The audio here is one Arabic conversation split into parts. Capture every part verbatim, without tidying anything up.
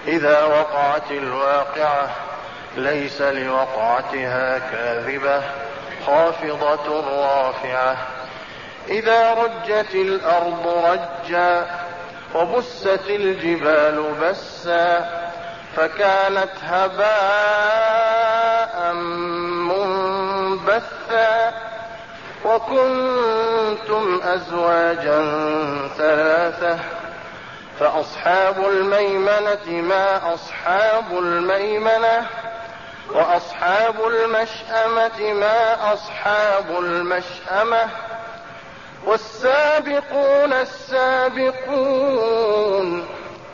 إذا وقعت الواقعة ليس لوقعتها كاذبة خافضة رافعة. إذا رجت الأرض رجا وبست الجبال بسا فكانت هباء منبثا وكنتم أزواجا ثلاثة فأصحاب الميمنة ما أصحاب الميمنة وأصحاب المشأمة ما أصحاب المشأمة والسابقون السابقون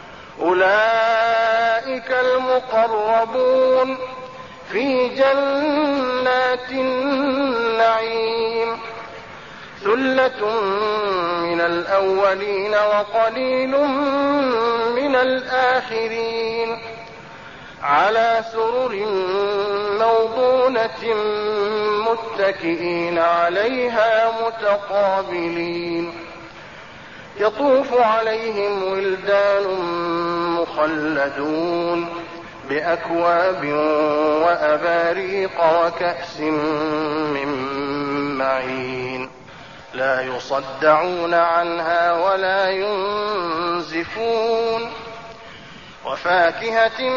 أولئك المقربون في جنات النعيم ثلة من الأولين وقليل من الآخرين على سرر موضونة متكئين عليها متقابلين يطوف عليهم ولدان مخلدون بأكواب وأباريق وكأس من معين لا يصدعون عنها ولا ينزفون وفاكهة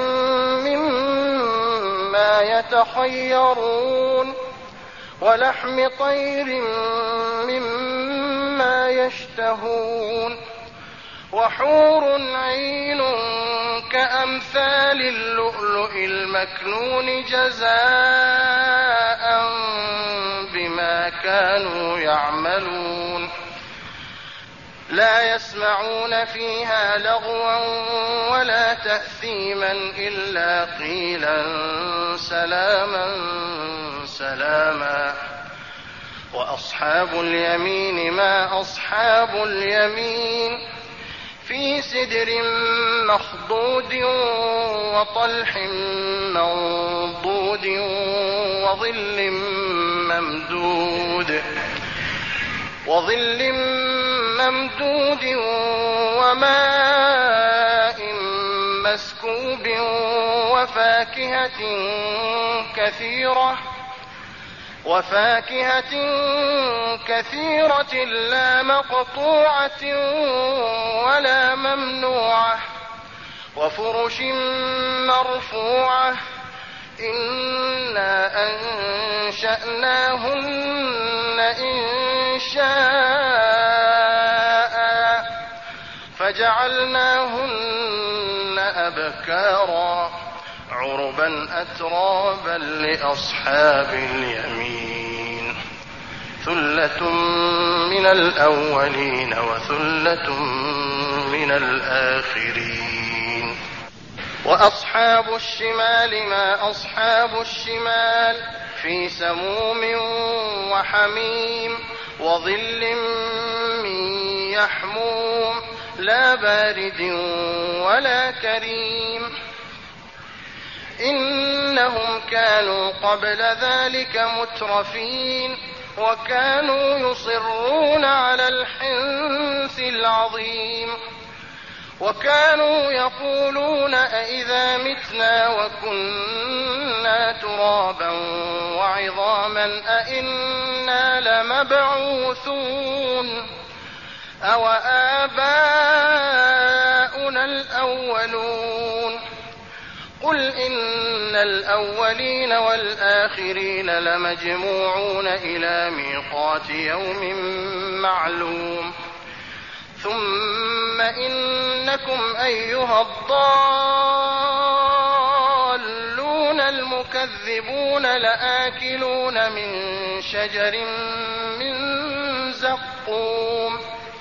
مما يتخيرون ولحم طير مما يشتهون وحور عين كأمثال اللؤلؤ المكنون جزاء بما كانوا يعملون لا يسمعون فيها لغوا ولا تأثيما إلا قيلا سلاما سلاما وأصحاب اليمين ما أصحاب اليمين في سدر مخضود وطلح منضود وظل ممدود وظل ممدود وماء مسكوب وفاكهة كثيرة وفاكهة كثيرة لا مقطوعة ولا ممنوعة وفرش مرفوعة إنا أنشأناهن إنشاء فجعلناهن أبكارا عربا أترابا لأصحاب اليمين ثلة من الأولين وثلة من الآخرين وأصحاب الشمال ما أصحاب الشمال في سموم وحميم وظل من يحموم لا بارد ولا كريم إنهم كانوا قبل ذلك مترفين وكانوا يصرون على الحنث العظيم وكانوا يقولون أئذا متنا وكنا ترابا وعظاما أئنا لمبعوثون أو آباؤنا الأولون قل إن الأولين والآخرين لمجموعون إلى ميقات يوم معلوم ثم إنكم أيها الضالون المكذبون لآكلون من شجر من زقوم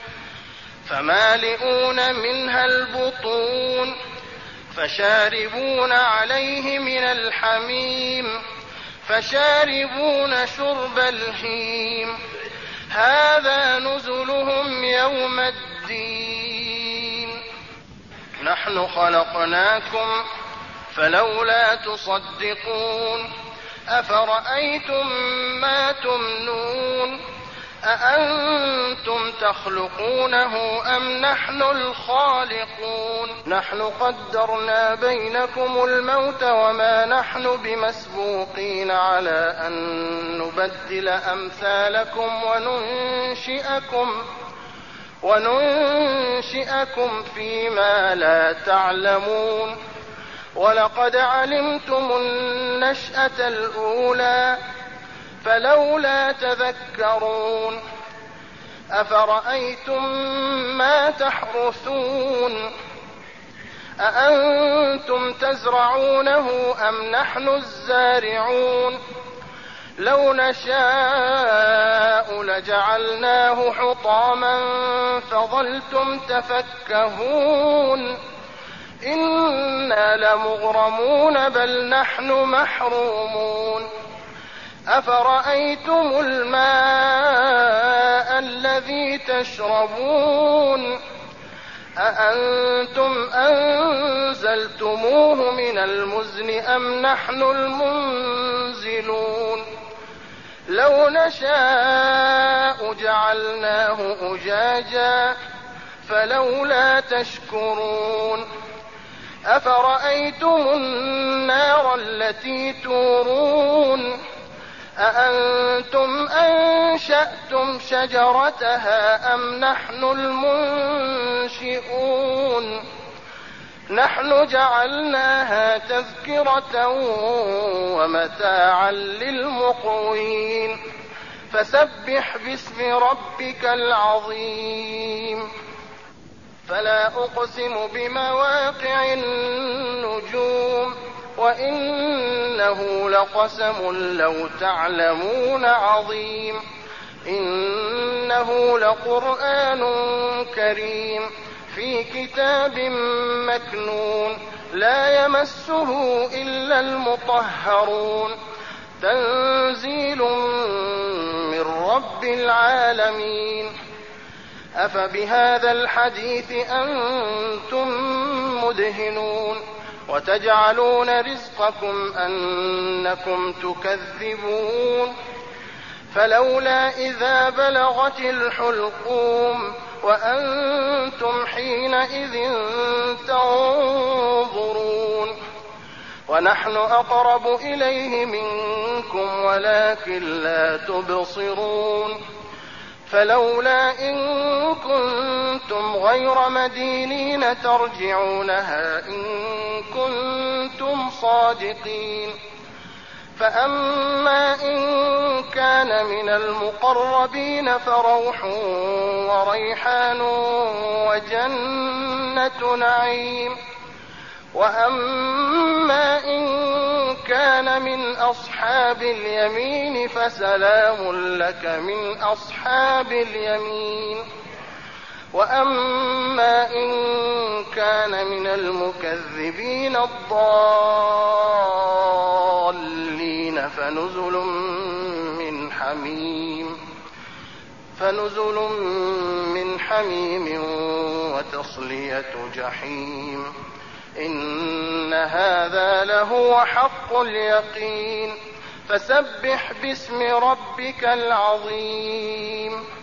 فمالئون منها البطون فشاربون عليه من الحميم فشاربون شرب الهيم هذا نزلهم يوم الدين نحن خلقناكم فلولا تصدقون أفرأيتم ما تمنون أأنتم تخلقونه أم نحن الخالقون نحن قدرنا بينكم الموت وما نحن بمسبوقين على أن نبدل أمثالكم وننشئكم وننشئكم فيما لا تعلمون ولقد علمتم النشأة الأولى فلولا تذكرون أفرأيتم ما تحرثون أأنتم تزرعونه أم نحن الزارعون لو نشاء لجعلناه حطاما فظلتم تفكهون إنا لمغرمون بل نحن محرومون أفرأيتم الماء الذي تشربون أأنتم أنزلتموه من المزن أم نحن المنزلون لو نشاء جعلناه أجاجا فلولا تشكرون أفرأيتم النار التي تورون أأنتم أنشأتم شجرتها أم نحن المنشئون نحن جعلناها تذكرة ومتاعا للمقوين فسبح باسم ربك العظيم فلا أقسم بمواقع النجوم وإنه لقسم لو تعلمون عظيم إنه لقرآن كريم في كتاب مكنون لا يمسه إلا المطهرون تنزيل من رب العالمين أفبهذا الحديث أنتم مدهنون وتجعلون رزقكم أنكم تكذبون فلولا إذا بلغت الحلقوم وأنتم حينئذ تنظرون ونحن أقرب إليه منكم ولكن لا تبصرون فلولا إن كنتم غير مدينين ترجعونها إن كنتم صادقين فأما إن كان من المقربين فروح وريحان وجنة نعيم وأما إن كان من أصحاب اليمين فسلام لك من أصحاب اليمين وأما إن كان من المكذبين الضالين فنزل من حميم فنزل من حميم وتصلية جحيم إن هذا لهو حق اليقين فسبح باسم ربك العظيم